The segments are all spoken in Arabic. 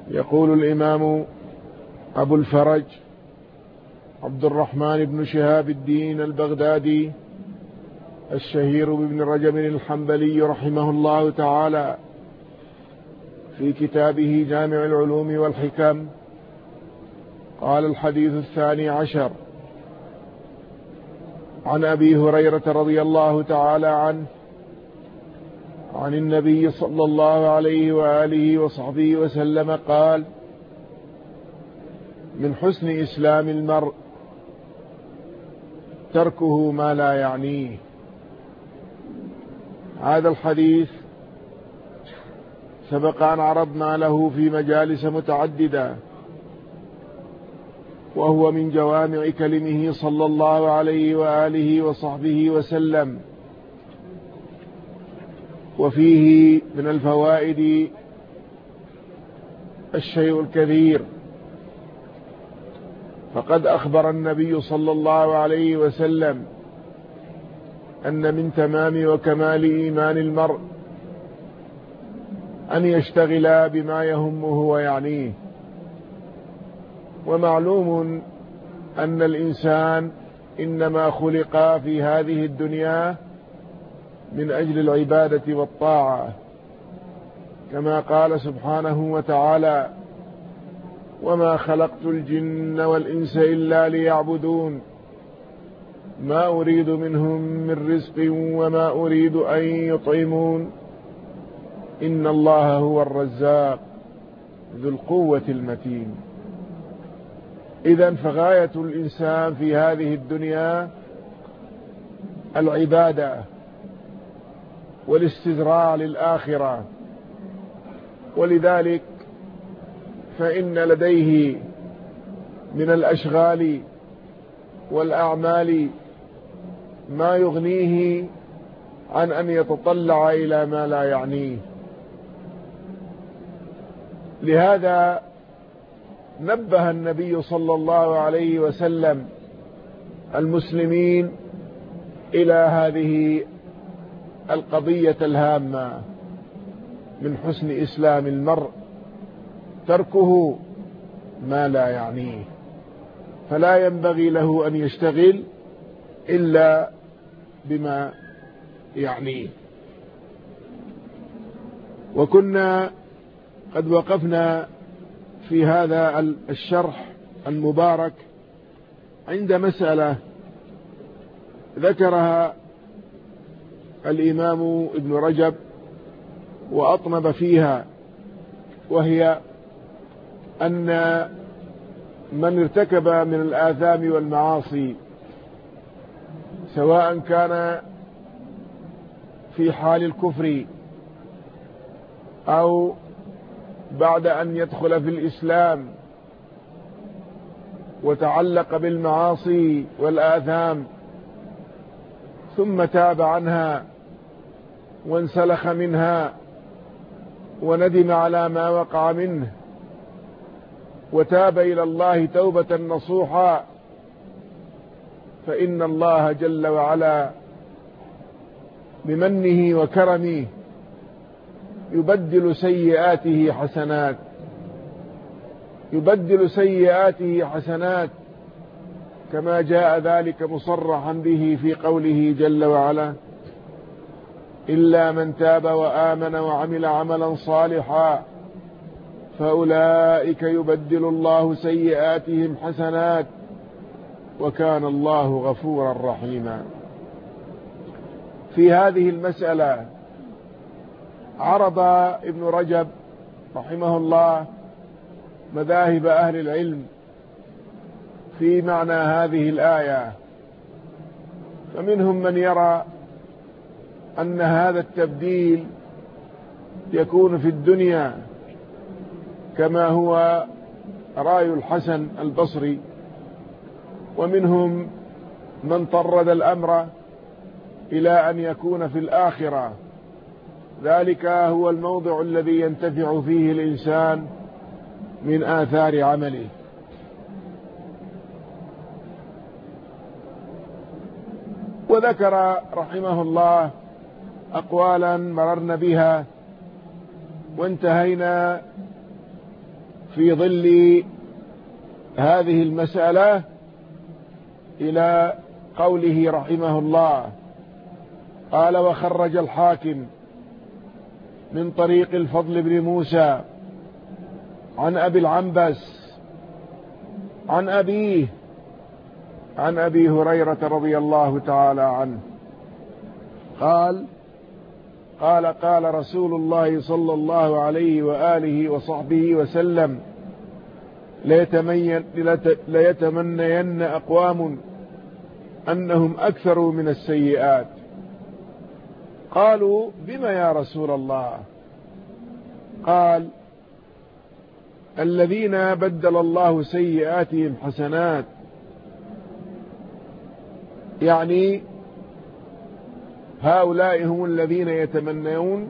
يقول الإمام أبو الفرج عبد الرحمن بن شهاب الدين البغدادي الشهير بابن رجب الحنبلي رحمه الله تعالى في كتابه جامع العلوم والحكم، قال: الحديث 12 عن أبي هريرة رضي الله تعالى عنه عن النبي صلى الله عليه وآله وصحبه وسلم قال: من حسن إسلام المرء تركه ما لا يعنيه. هذا الحديث سبق أن عرضنا له في مجالس متعددة، وهو من جوامع كلمه صلى الله عليه وآله وصحبه وسلم، وفيه من الفوائد الشيء الكثير. فقد أخبر النبي صلى الله عليه وسلم أن من تمام وكمال إيمان المرء أن يشتغل بما يهمه ويعنيه. ومعلوم أن الإنسان إنما خلق في هذه الدنيا من أجل العبادة والطاعة، كما قال سبحانه وتعالى: وما خلقت الجن والإنس إلا ليعبدون ما أريد منهم من رزق وما أريد أن يطعمون إن الله هو الرزاق ذو القوة المتين. إذن فغاية الإنسان في هذه الدنيا العبادة والاستزراع للآخرة، ولذلك فإن لديه من الأشغال والأعمال ما يغنيه عن أن يتطلع إلى ما لا يعنيه. لهذا نبه النبي صلى الله عليه وسلم المسلمين إلى هذه القضية الهامة: من حسن إسلام المرء تركه ما لا يعنيه. فلا ينبغي له أن يشتغل إلا بما يعنيه. وكنا قد وقفنا في هذا الشرح المبارك عند مسألة ذكرها الإمام ابن رجب وأطنب فيها، وهي أن من ارتكب من الآثام والمعاصي سواء كان في حال الكفر أو بعد أن يدخل في الإسلام وتعلق بالمعاصي والآثام ثم تاب عنها وانسلخ منها وندم على ما وقع منه وتاب إلى الله توبة نصوحا، فإن الله جل وعلا بمنه وكرمه يبدل سيئاته حسنات، يبدل سيئاته حسنات، كما جاء ذلك مصرحا به في قوله جل وعلا: إلا من تاب وآمن وعمل عملا صالحا فأولئك يبدل الله سيئاتهم حسنات وكان الله غفورا رحيما. في هذه المسألة عرض ابن رجب رحمه الله مذاهب أهل العلم في معنى هذه الآية، فمنهم من يرى أن هذا التبديل يكون في الدنيا كما هو رأي الحسن البصري، ومنهم من طرد الأمر إلى أن يكون في الآخرة، ذلك هو الموضع الذي ينتفع فيه الإنسان من آثار عمله. وذكر رحمه الله أقوالا مررنا بها وانتهينا في ظل هذه المسألة إلى قوله رحمه الله. قال: وخرج الحاكم من طريق الفضل بن موسى عن أبي العنبس عن أبيه عن أبي هريرة رضي الله تعالى عنه قال رسول الله صلى الله عليه وآله وصحبه وسلم: ليتمنين أقوام أنهم أكثروا من السيئات. قالوا: بما يا رسول الله؟ قال: الذين بدل الله سيئاتهم حسنات، يعني هؤلاء هم الذين يتمنون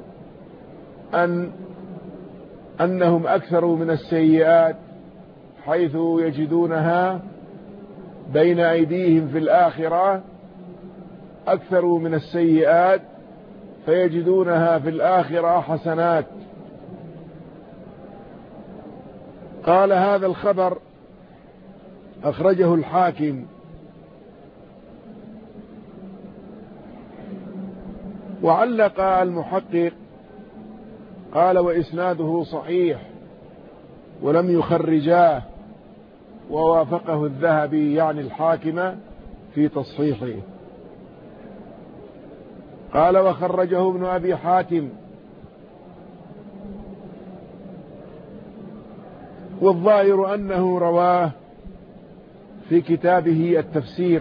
أنهم أكثروا من السيئات، حيث يجدونها بين أيديهم في الآخرة، أكثروا من السيئات فيجدونها في الآخرة حسنات. قال: هذا الخبر أخرجه الحاكم. وعلق المحقق قال: وإسناده صحيح ولم يخرجاه، ووافقه الذهبي يعني الحاكم في تصحيحه. قال: وخرجه ابن أبي حاتم، والظاهر أنه رواه في كتابه التفسير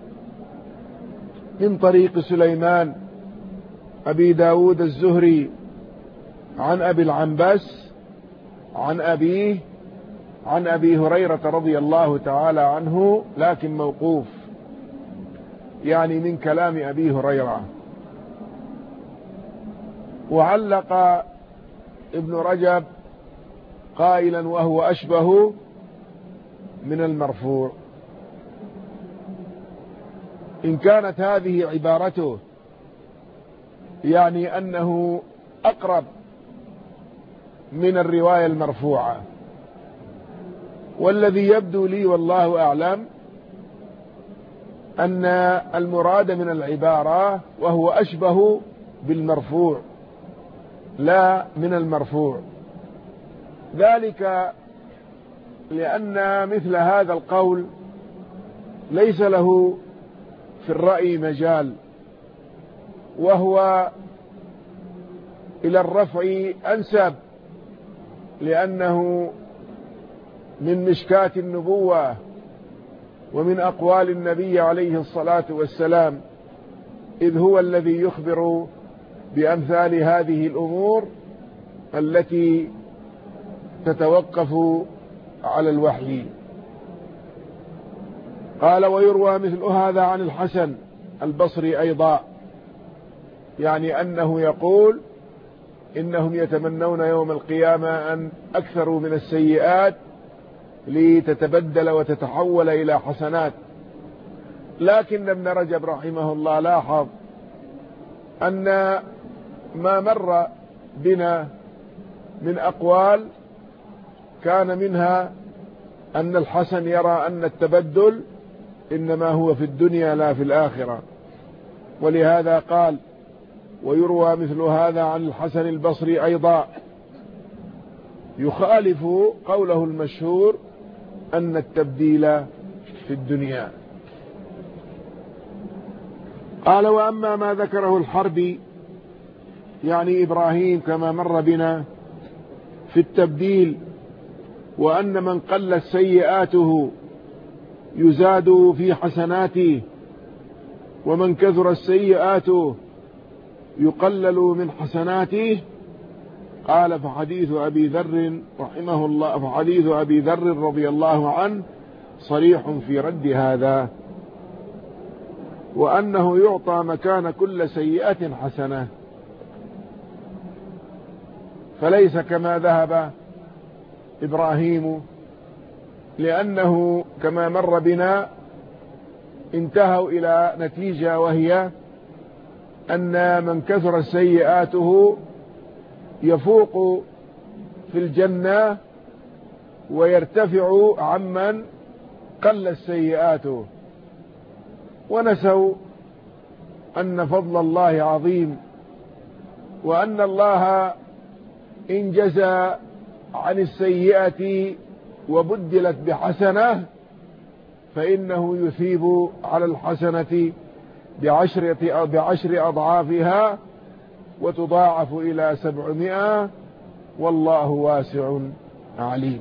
من طريق سليمان أبي داود الزهري عن أبي العنبس عن أبيه عن أبي هريرة رضي الله تعالى عنه، لكن موقوف، يعني من كلام أبي هريرة. وعلق ابن رجب قائلا: وهو أشبه من المرفوع. إن كانت هذه عبارته يعني أنه أقرب من الرواية المرفوعة، والذي يبدو لي والله أعلم أن المراد من العبارة وهو أشبه بالمرفوع لا من المرفوع، ذلك لأن مثل هذا القول ليس له في الرأي مجال، وهو إلى الرفع أنسب، لأنه من مشكاة النبوة ومن أقوال النبي عليه الصلاة والسلام، إذ هو الذي يخبر بأمثال هذه الأمور التي تتوقف على الوحي. قال: ويروى مثل هذا عن الحسن البصري أيضا، يعني أنه يقول: إنهم يتمنون يوم القيامة أن أكثروا من السيئات لتتبدل وتتحول إلى حسنات. لكن ابن رجب رحمه الله لاحظ أن ما مر بنا من أقوال كان منها أن الحسن يرى أن التبدل إنما هو في الدنيا لا في الآخرة، ولهذا قال: ويروى مثل هذا عن الحسن البصري أيضا، يخالف قوله المشهور أن التبديل في الدنيا. قال: وأما ما ذكره الحربي يعني إبراهيم كما مر بنا في التبديل، وأن من قلت سيئاته يزاد في حسناته، ومن كثرت سيئاته يقلل من حسناته، قال: فحديث أبي ذر رحمه الله، فحديث أبي ذر رضي الله عنه صريح في رد هذا، وأنه يعطى مكان كل سيئة حسنة، فليس كما ذهب إبراهيم، لأنه كما مر بنا انتهوا إلى نتيجة، وهي أن من كثر سيئاته يفوق في الجنة ويرتفع عمن قلت سيئاته، ونسوا أن فضل الله عظيم، وأن الله إن جزى عن السيئة وبدلت بحسنة فإنه يثيب على الحسنة بعشر أضعافها وتضاعف إلى 700، والله واسع عليم.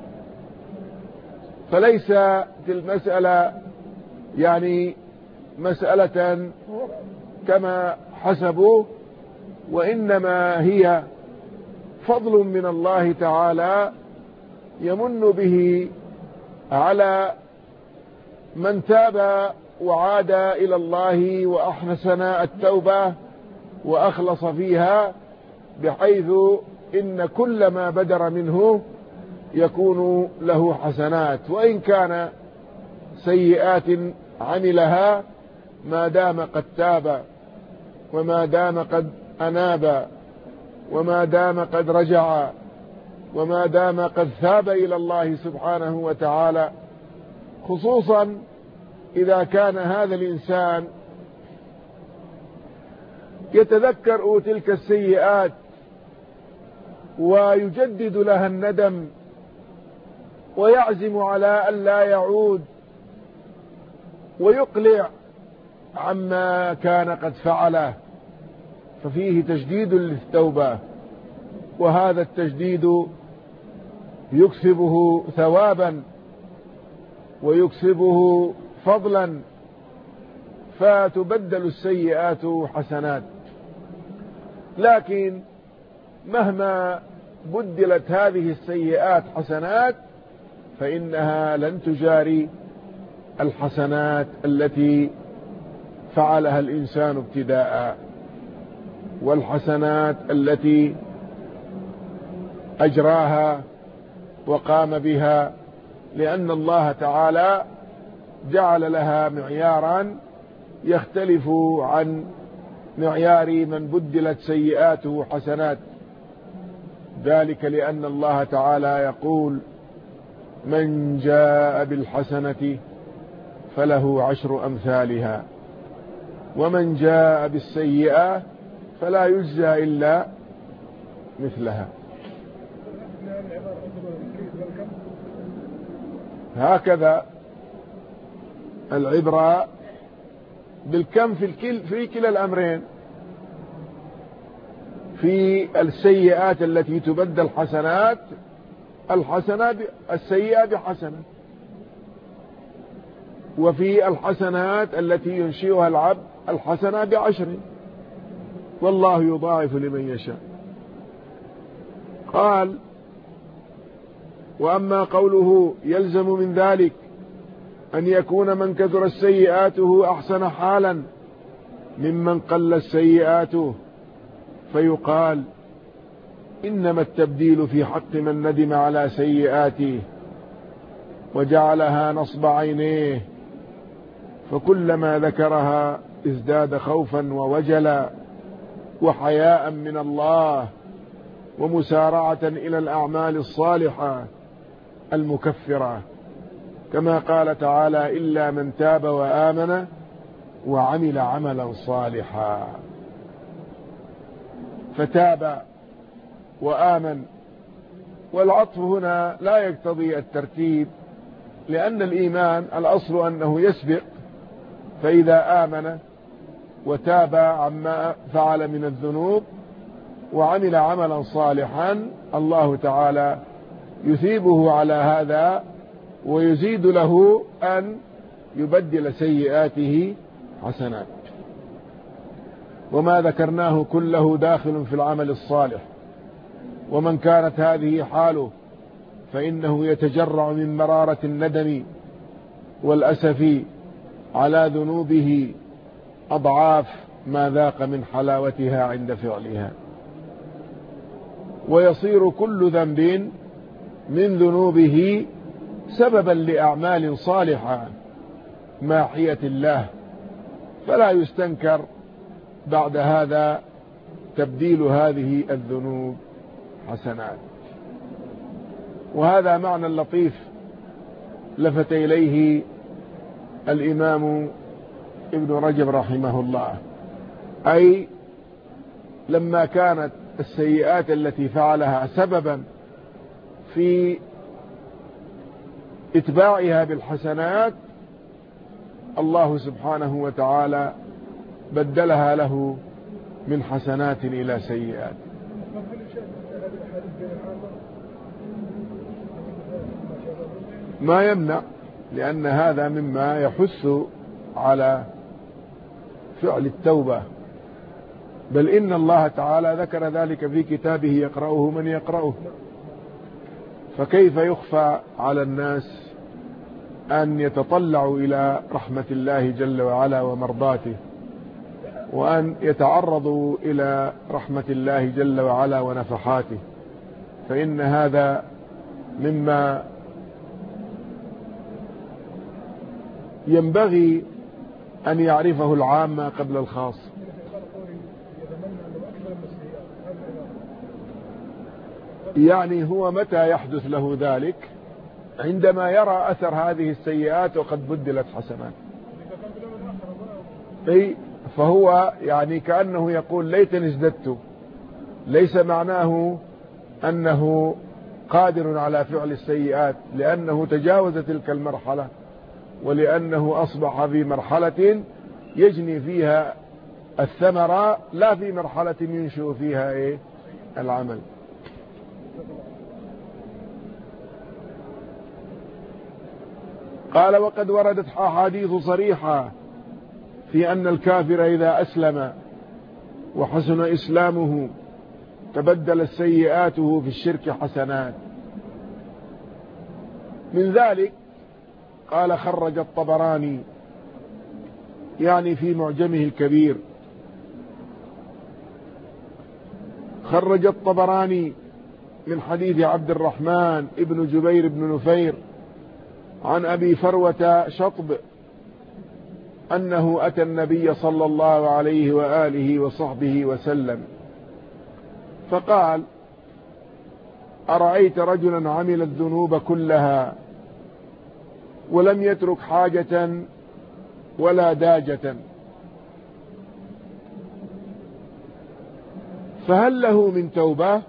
فليس المسألة يعني مسألة كما حسبوا، وإنما هي فضل من الله تعالى يمن به على من تاب وعاد إلى الله وأحسن التوبة وأخلص فيها، بحيث إن كل ما بدر منه يكون له حسنات، وإن كان سيئات عملها ما دام قد تاب، وما دام قد أناب، وما دام قد رجع، وما دام قد ثاب إلى الله سبحانه وتعالى، خصوصا إذا كان هذا الإنسان يتذكر تلك السيئات ويجدد لها الندم ويعزم على ألا يعود ويقلع عما كان قد فعله، ففيه تجديد للتوبة، وهذا التجديد يكسبه ثوابا ويكسبه فضلا، فتبدل السيئات حسنات. لكن مهما بدلت هذه السيئات حسنات فإنها لن تجاري الحسنات التي فعلها الإنسان ابتداء، والحسنات التي أجراها وقام بها، لأن الله تعالى جعل لها معيارا يختلف عن معيار من بدلت سيئاته حسنات، ذلك لأن الله تعالى يقول: من جاء بالحسنة فله 10 أمثالها، ومن جاء بالسيئة فلا يجزى إلا مثلها. هكذا العبرة بالكم في كلا الأمرين، في السيئات التي تبدل حسنات، السيئة بحسنة، وفي الحسنات التي ينشئها العبد الحسنة ب10، والله يضاعف لمن يشاء. قال: وأما قوله يلزم من ذلك أن يكون من كثرت سيئاته أحسن حالا ممن قلت سيئاته، فيقال: إنما التبديل في حق من ندم على سيئاته وجعلها نصب عينيه، فكلما ذكرها ازداد خوفا ووجلا وحياء من الله ومسارعة إلى الأعمال الصالحة المكفرة، كما قال تعالى: إلا من تاب وآمن وعمل عملا صالحا. فتاب وآمن، والعطف هنا لا يقتضي الترتيب، لأن الإيمان الأصل أنه يسبق، فإذا آمن وتاب عما فعل من الذنوب وعمل عملا صالحا الله تعالى يثيبه على هذا ويزيد له أن يبدل سيئاته حسنات. وما ذكرناه كله داخل في العمل الصالح، ومن كانت هذه حاله فإنه يتجرع من مرارة الندم والأسف على ذنوبه أضعاف ما ذاق من حلاوتها عند فعلها، ويصير كل ذنب من ذنوبه سببا لأعمال صالحة ماحية الله، فلا يستنكر بعد هذا تبديل هذه الذنوب حسنات. وهذا معنى لطيف لفت إليه الإمام ابن رجب رحمه الله، أي لما كانت السيئات التي فعلها سببا في اتباعها بالحسنات، الله سبحانه وتعالى بدلها له من حسنات إلى سيئات. ما يمنع، لأن هذا مما يحث على فعل التوبة، بل إن الله تعالى ذكر ذلك في كتابه يقرأه من يقرأه، فكيف يخفى على الناس أن يتطلعوا إلى رحمة الله جل وعلا ومرضاته، وأن يتعرضوا إلى رحمة الله جل وعلا ونفحاته، فإن هذا مما ينبغي أن يعرفه العامة قبل الخاص. يعني هو متى يحدث له ذلك؟ عندما يرى أثر هذه السيئات وقد بدلت حسنات. فهو يعني كأنه يقول ليتني ازددت، ليس معناه أنه قادر على فعل السيئات، لأنه تجاوز تلك المرحلة، ولأنه أصبح في مرحلة يجني فيها الثمرة، لا في مرحلة ينشئ فيها العمل. قال وقد وردت أحاديث صريحة في أن الكافر إذا أسلم وحسن إسلامه تبدل سيئاته في الشرك حسنات. من ذلك قال خرج الطبراني يعني في معجمه الكبير، خرج الطبراني من حديث عبد الرحمن ابن جبير بن نفير عن أبي فروة شطب أنه أتى النبي صلى الله عليه وآله وصحبه وسلم فقال أرأيت رجلا عمل الذنوب كلها ولم يترك حاجة ولا داجة، فهل له من توبة؟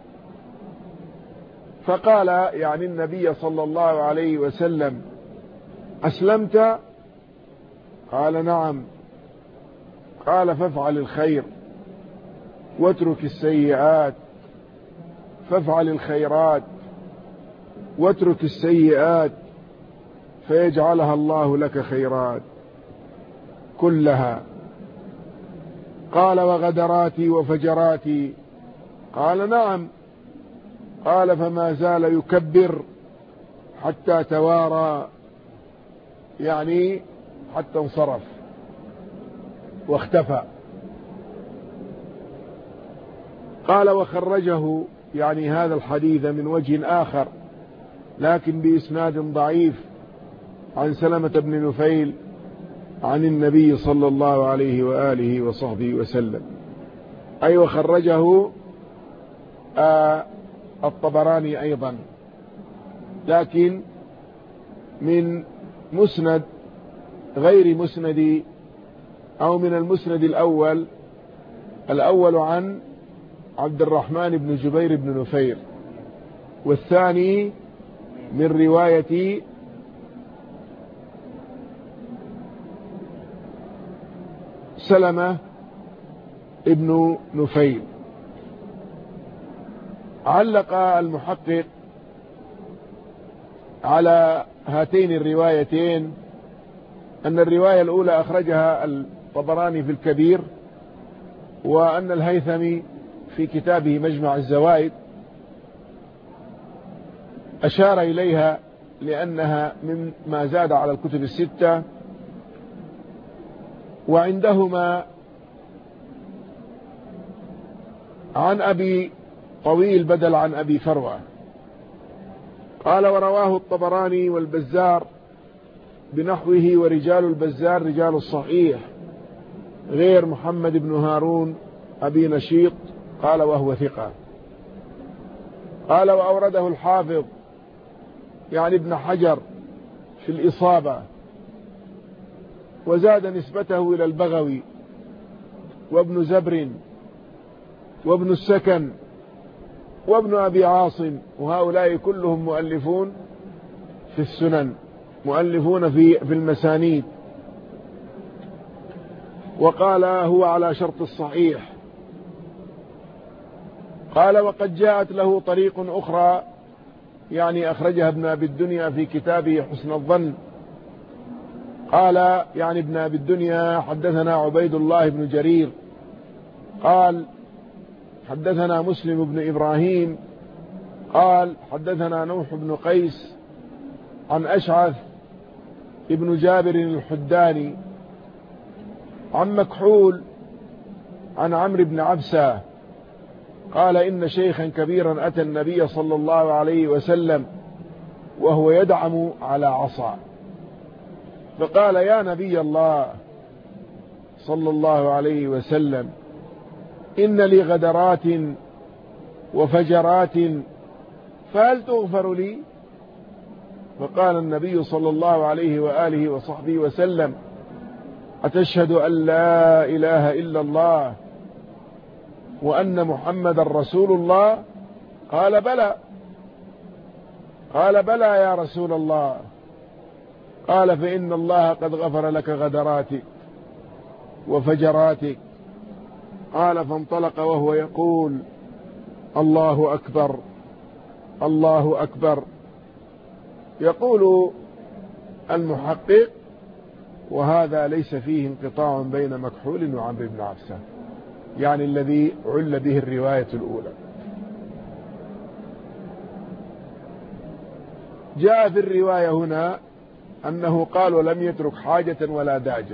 فقال يعني النبي صلى الله عليه وسلم أسلمت؟ قال نعم. قال فافعل الخير واترك السيئات، فافعل الخيرات واترك السيئات فيجعلها الله لك خيرات كلها. قال وغدراتي وفجراتي؟ قال نعم. قال فما زال يكبر حتى توارى، يعني حتى انصرف واختفى. قال وخرجه يعني هذا الحديث من وجه آخر لكن بإسناد ضعيف عن سلمة بن نفيل عن النبي صلى الله عليه وآله وصحبه وسلم، أي وخرجه الطبراني أيضا، لكن من مسند غير مسند أو من المسند الأول عن عبد الرحمن بن جبير بن نفير، والثاني من رواية سلمة ابن نفيل. علق المحقق على هاتين الروايتين أن الرواية الأولى أخرجها الطبراني في الكبير، وأن الهيثمي في كتابه مجمع الزوائد أشار إليها لأنها مما زاد على الكتب الستة، وعندهما عن أبي طويل بدل عن أبي فروة. قال ورواه الطبراني والبزار بنحوه، ورجال البزار رجال الصحيح غير محمد بن هارون أبي نشيط، قال وهو ثقة. قال وأورده الحافظ يعني ابن حجر في الإصابة، وزاد نسبته إلى البغوي وابن زبر وابن السكن وابن أبي عاصم، وهؤلاء كلهم مؤلفون في السنن، مؤلفون في المسانيد. وقال هو على شرط الصحيح. قال وقد جاءت له طريق أخرى، يعني أخرجها ابن أبي الدنيا في كتابه حسن الظن. قال يعني ابن أبي الدنيا حدثنا عبيد الله بن جرير قال حدثنا مسلم بن إبراهيم قال حدثنا نوح بن قيس عن أشعث ابن جابر الحداني عن مكحول عن عمرو بن عبسة قال إن شيخا كبيرا أتى النبي صلى الله عليه وسلم وهو يدعم على عصا، فقال يا نبي الله صلى الله عليه وسلم إن لي غدرات وفجرات فهل تغفر لي؟ فقال النبي صلى الله عليه وآله وصحبه وسلم أتشهد أن لا إله إلا الله وأن محمد رسول الله؟ قال بلى. قال بلى يا رسول الله. قال فإن الله قد غفر لك غدراتك وفجراتك. قال فانطلق وهو يقول الله أكبر الله أكبر. يقول المحقق وهذا ليس فيه انقطاع بين مكحول وعمرو بن عبسة، يعني الذي عل به الرواية الأولى. جاء في الرواية هنا أنه قال ولم يترك حاجة ولا داجة،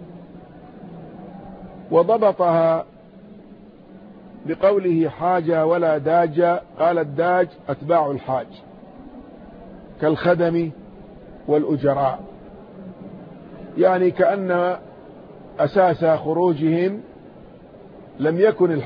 وضبطها بقوله حاجة ولا داجة. قال الداج أتباع الحاج كالخدم والأجراء، يعني كأن أساس خروجهم لم يكن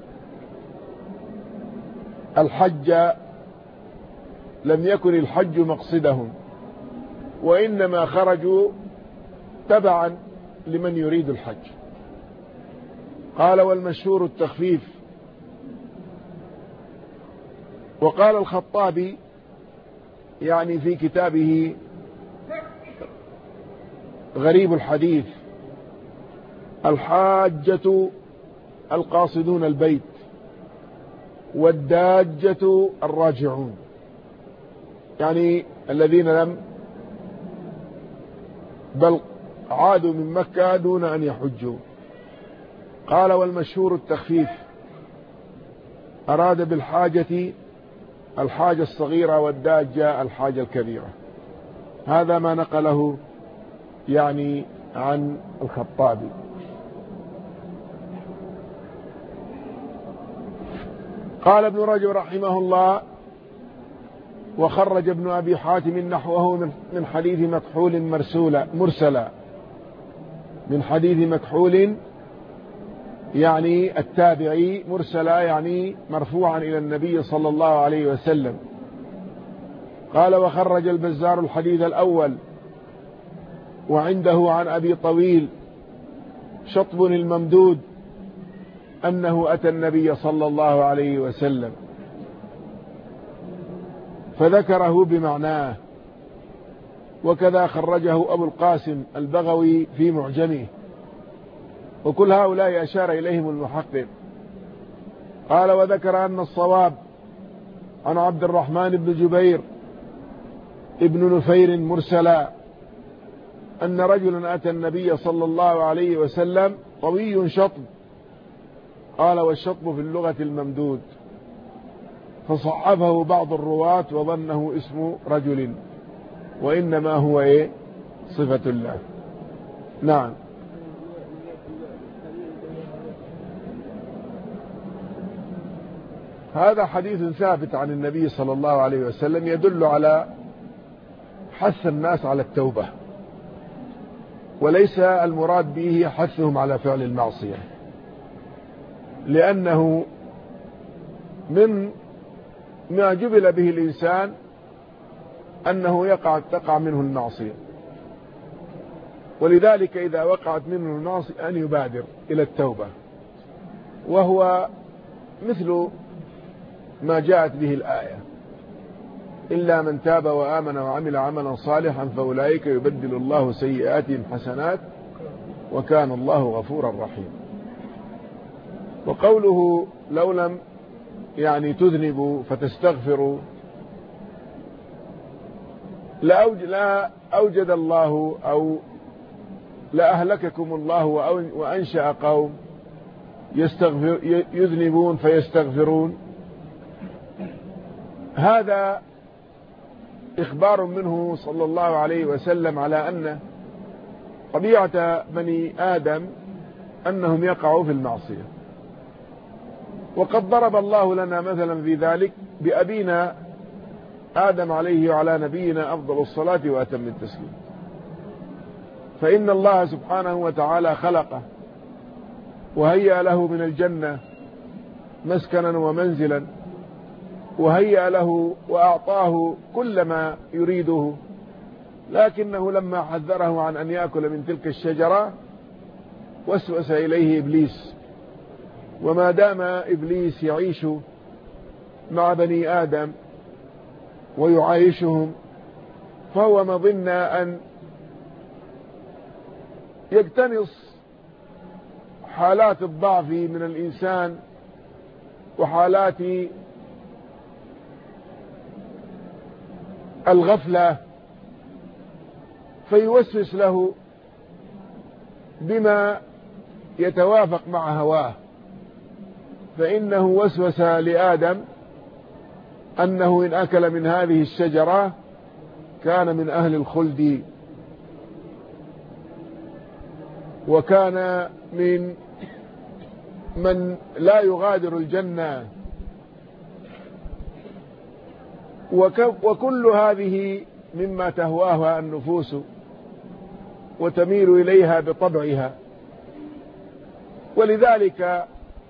الحج مقصدهم، وإنما خرجوا تبعا لمن يريد الحج. قال والمشهور التخفيف. وقال الخطابي يعني في كتابه غريب الحديث الحاجة القاصدون البيت والداجة الراجعون، يعني الذين لم بل عادوا من مكة دون أن يحجوا. قال والمشهور التخفيف، أراد بالحاجة الحاجة الصغيرة والداجة الحاجة الكبيرة. هذا ما نقله يعني عن الخطابي. قال ابن رجب رحمه الله وخرج ابن أبي حاتم نحوه من حديث مكحول مرسلا، من حديث مكحول يعني التابعي، مرسلا يعني مرفوعا إلى النبي صلى الله عليه وسلم. قال وخرج البزار الحديث الأول وعنده عن أبي طويل شطب الممدود أنه أتى النبي صلى الله عليه وسلم فذكره بمعناه، وكذا خرجه أبو القاسم البغوي في معجمه، وكل هؤلاء أشار إليهم المحقق. قال وذكر أن الصواب عن عبد الرحمن بن جبير ابن نفير مرسلا أن رجلا أتى النبي صلى الله عليه وسلم طوي شطب. قال والشطب في اللغة الممدود، فصعبه بعض الرواة وظنه اسم رجل وإنما هو صفة الله. نعم. هذا حديث ثابت عن النبي صلى الله عليه وسلم يدل على حث الناس على التوبة، وليس المراد به حثهم على فعل المعصية، لأنه من ما جبل به الإنسان أنه تقع منه المعصية، ولذلك إذا وقعت منه المعصية أن يبادر إلى التوبة، وهو مثل ما جاءت به الآية: إلا من تاب وآمن وعمل عملا صالحا فأولئك يبدل الله سيئاتهم حسنات وكان الله غفورا رحيما. وقوله لو لم تذنبوا فتستغفروا، لا أوجد الله أو لأهلككم الله وأنشأ قوم يذنبون فيستغفرون. هذا إخبار منه صلى الله عليه وسلم على أن طبيعة بني آدم أنهم يقعوا في المعصية. وقد ضرب الله لنا مثلا في ذلك بأبينا آدم عليه وعلى نبينا أفضل الصلاة وأتم التسليم. فإن الله سبحانه وتعالى خلقه وهيأ له من الجنة مسكنا ومنزلا، وهيأ له وأعطاه كل ما يريده، لكنه لما حذره عن أن يأكل من تلك الشجرة وسوس إليه إبليس. وما دام إبليس يعيش مع بني آدم ويعايشهم، فهو مظن أن يقتنص حالات الضعف من الإنسان وحالات الغفلة، فيوسوس له بما يتوافق مع هواه. فإنه وسوس لآدم أنه إن أكل من هذه الشجرة كان من أهل الخلد، وكان من لا يغادر الجنة. وكل هذه مما تهواها النفوس وتميل إليها بطبعها. ولذلك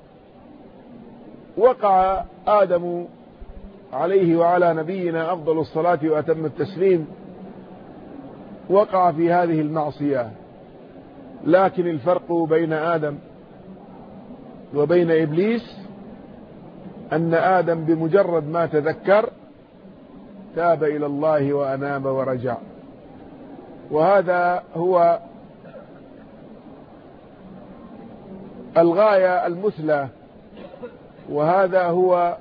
وقع آدم عليه وعلى نبينا أفضل الصلاة وأتم التسليم، وقع في هذه المعصية. لكن الفرق بين آدم وبين إبليس أن آدم بمجرد ما تذكر تاب إلى الله وأناب ورجع. وهذا هو الغاية المثلى، وهذا هو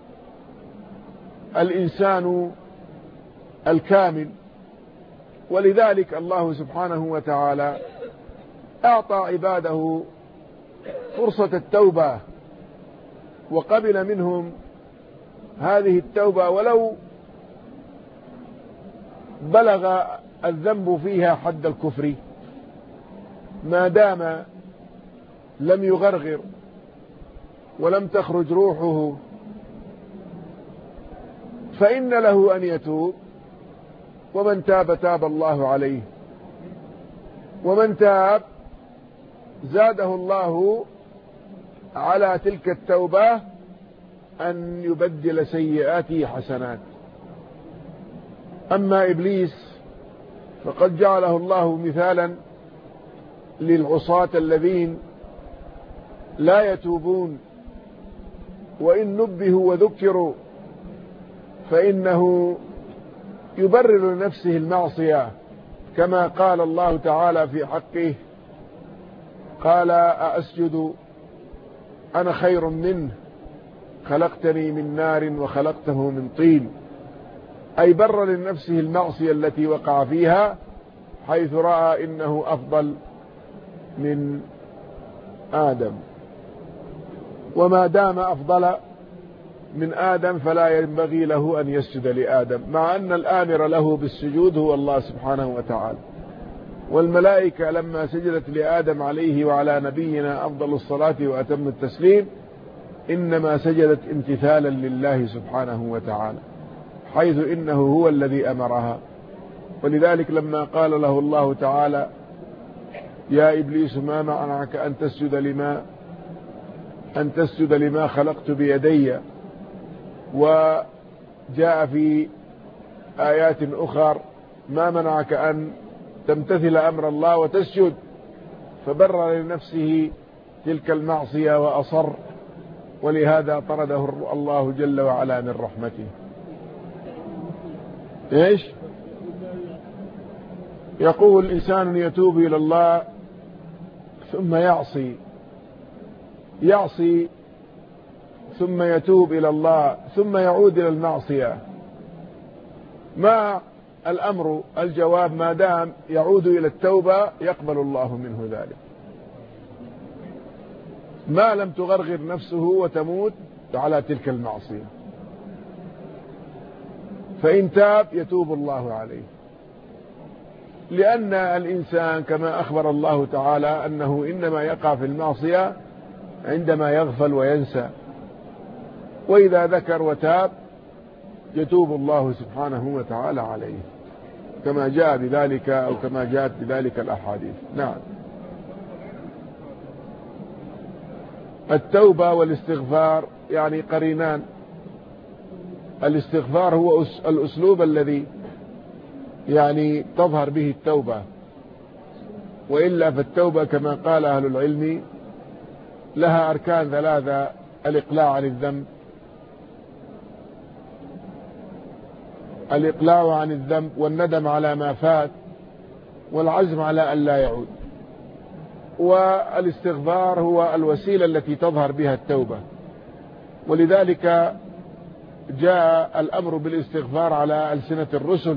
الإنسان الكامل. ولذلك الله سبحانه وتعالى أعطى عباده فرصة التوبة، وقبل منهم هذه التوبة ولو بلغ الذنب فيها حد الكفر، ما دام لم يغرغر ولم تخرج روحه، فإن له أن يتوب. ومن تاب تاب الله عليه، ومن تاب زاده الله على تلك التوبة أن يبدل سيئاته حسنات. أما إبليس فقد جعله الله مثالا للعصاة الذين لا يتوبون، وإن نبهوا وذكروا فإنه يبرر لنفسه المعصية، كما قال الله تعالى في حقه: قال أأسجد أنا خير منه خلقتني من نار وخلقته من طين. أي برر لنفسه المعصية التي وقع فيها، حيث رأى إنه أفضل من آدم. وما دام أفضل من آدم فلا ينبغي له أن يسجد لآدم، مع أن الآمر له بالسجود هو الله سبحانه وتعالى. والملائكة لما سجدت لآدم عليه وعلى نبينا أفضل الصلاة وأتم التسليم إنما سجدت امتثالا لله سبحانه وتعالى، حيث إنه هو الذي أمرها. ولذلك لما قال له الله تعالى: يا إبليس ما منعك أن تسجد لما خلقت بيدي، وجاء في آيات أخر ما منعك أن تمتثل أمر الله وتسجد، فبرر لنفسه تلك المعصية وأصر، ولهذا طرده الله جل وعلا من رحمته. إيش؟ يقول إنسان يتوب إلى الله ثم يعصي ثم يتوب إلى الله ثم يعود إلى المعصية، ما الأمر؟ الجواب: ما دام يعود إلى التوبة يقبل الله منه ذلك، ما لم تغرغر نفسه وتموت على تلك المعصية، فإن تاب يتوب الله عليه. لأن الإنسان كما أخبر الله تعالى أنه إنما يقع في المعصية عندما يغفل وينسى، وإذا ذكر وتاب يتوب الله سبحانه وتعالى عليه، كما جاء بذلك أو كما جاءت بذلك الأحاديث. نعم. التوبة والاستغفار يعني قرينان. الاستغفار هو الأسلوب الذي يعني تظهر به التوبة، وإلا فالتوبة كما قال أهل العلم لها أركان ثلاثة: الإقلاع عن الذنب والندم على ما فات والعزم على أن لا يعود. والاستغفار هو الوسيلة التي تظهر بها التوبة، ولذلك جاء الأمر بالاستغفار على ألسنة الرسل،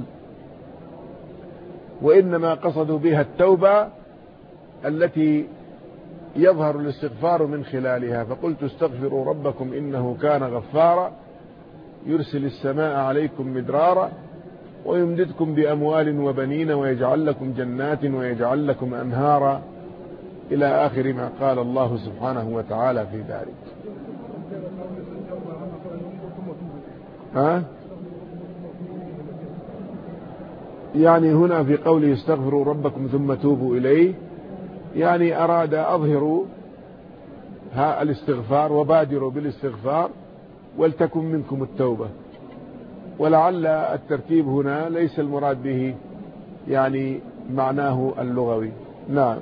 وإنما قصدوا بها التوبة التي يظهر الاستغفار من خلالها. فقلت استغفروا ربكم إنه كان غفارا يرسل السماء عليكم مدرارا ويمددكم بأموال وبنين ويجعل لكم جنات ويجعل لكم أنهارا، إلى آخر ما قال الله سبحانه وتعالى في ذلك. يعني هنا في قوله استغفروا ربكم ثم توبوا إليه، يعني أراد أظهروا الاستغفار وبادروا بالاستغفار ولتكن منكم التوبة. ولعل الترتيب هنا ليس المراد به يعني معناه اللغوي. نعم.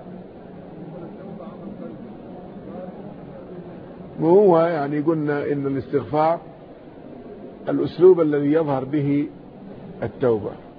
وهو يعني قلنا إن الاستغفار الأسلوب الذي يظهر به التوبة.